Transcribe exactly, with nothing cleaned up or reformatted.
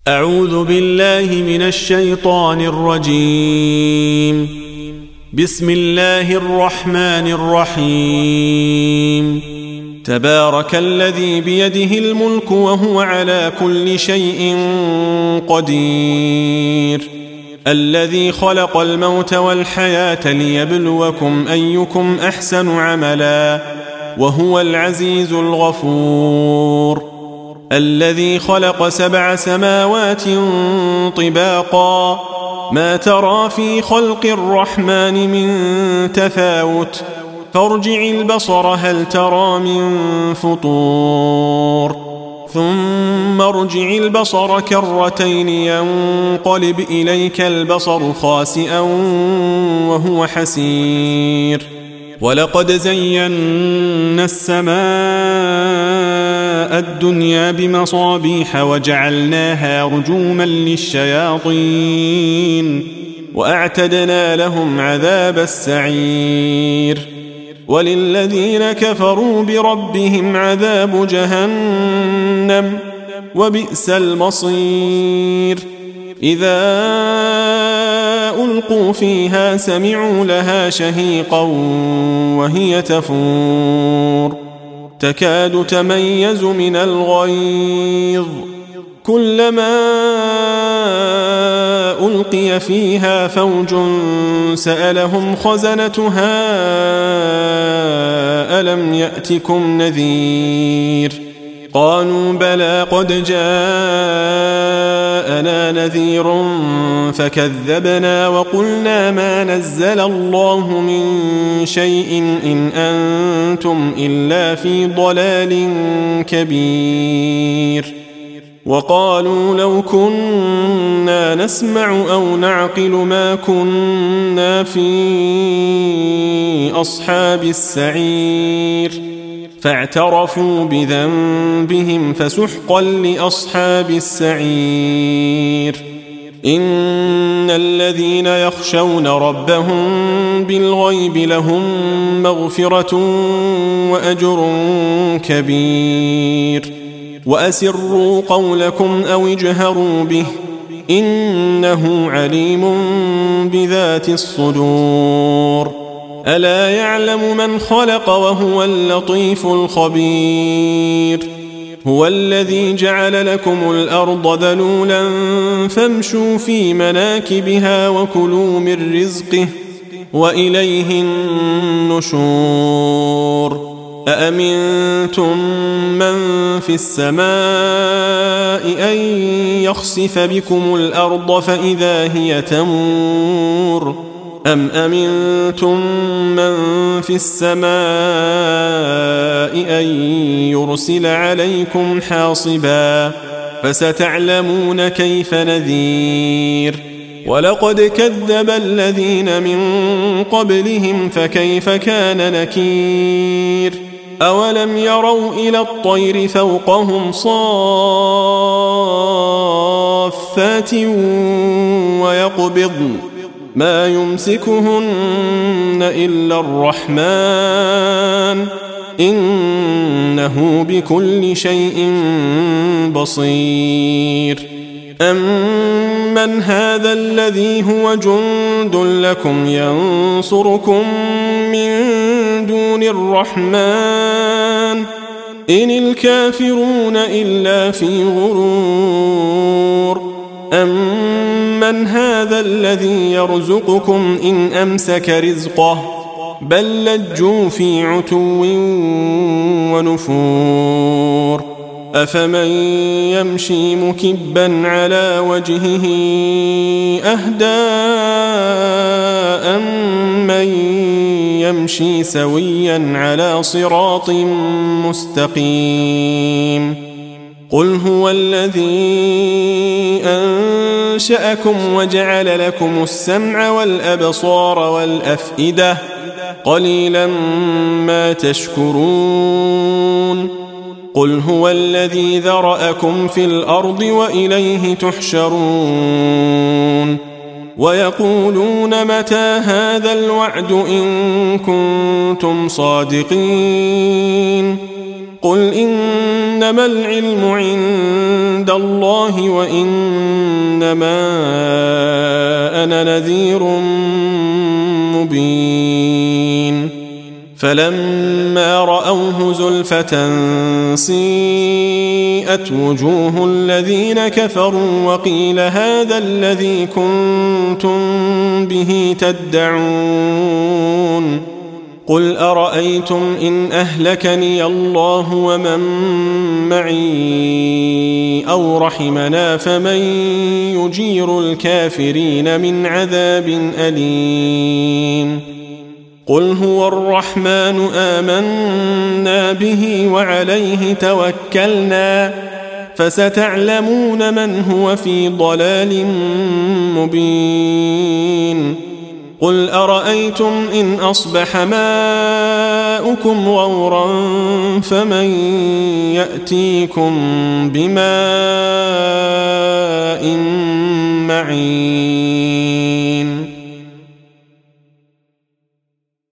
أعوذ بالله من الشيطان الرجيم. بسم الله الرحمن الرحيم. تبارك الذي بيده الملك وهو على كل شيء قدير، الذي خلق الموت والحياة ليبلوكم أيكم أحسن عملا، وهو العزيز الغفور، الذي خلق سبع سماوات طباقا، ما ترى في خلق الرحمن من تفاوت، فارجع البصر هل ترى من فطور، ثم ارجع البصر كرتين ينقلب إليك البصر خاسئا وهو حسير. ولقد زينا السماء الدنيا بمصابيح وجعلناها رجوما للشياطين وأعتدنا لهم عذاب السعير. وللذين كفروا بربهم عذاب جهنم وبئس المصير. إذا ألقوا فيها سمعوا لها شهيقا وهي تفور، تكاد تميز من الغيظ، كلما ألقي فيها فوج سألهم خزنتها ألم يأتكم نذير؟ قالوا بلى قد جاءنا نذير فكذبنا وقلنا ما نزل الله من شيء إن أنتم إلا في ضلال كبير. وقالوا لو كنا نسمع أو نعقل ما كنا في أصحاب السعير، فاعترفوا بذنبهم فسحقا لأصحاب السعير. إن الذين يخشون ربهم بالغيب لهم مغفرة وأجر كبير. وأسروا قولكم أو اجهروا به إنه عليم بذات الصدور. ألا يعلم من خلق وهو اللطيف الخبير. هو الذي جعل لكم الأرض ذلولا فامشوا في مناكبها وكلوا من رزقه وإليه النشور. أأمنتم من في السماء أن يخسف بكم الأرض فإذا هي تمور، أم أمنتم من في السماء أن يرسل عليكم حاصبا، فستعلمون كيف نذير. ولقد كذب الذين من قبلهم فكيف كان نكير. أولم يروا إلى الطير فوقهم صافات ويقبضن ما يمسكهن إلا الرحمن إنه بكل شيء بصير. أمن هذا الذي هو جند لكم ينصركم من دون الرحمن إن الكافرون إلا في غرور. أمن هذا الذي يرزقكم إن أمسك رزقه بل لجوا في عتو ونفور. أفمن يمشي مكبا على وجهه أهدى أمن يمشي سويا على صراط مستقيم. قل هو الذي أنشأكم وجعل لكم السمع والأبصار والأفئدة قليلا ما تشكرون. قل هو الذي ذرأكم في الأرض وإليه تحشرون. ويقولون متى هذا الوعد إن كنتم صادقين قل إنما العلم عند الله وإنما أنا نذير مبين فلما رأوه زلفة سيئت وجوه الذين كفروا وقيل هذا الذي كنتم به تدعون قل أرأيتم إن أهلكني الله ومن معي أو رحمنا فمن يجير الكافرين من عذاب أليم قل هو الرحمن آمنا به وعليه توكلنا فستعلمون من هو في ضلال مبين قل أرأيتم إن أصبح ماؤكم غورا فمن يأتيكم بماء معين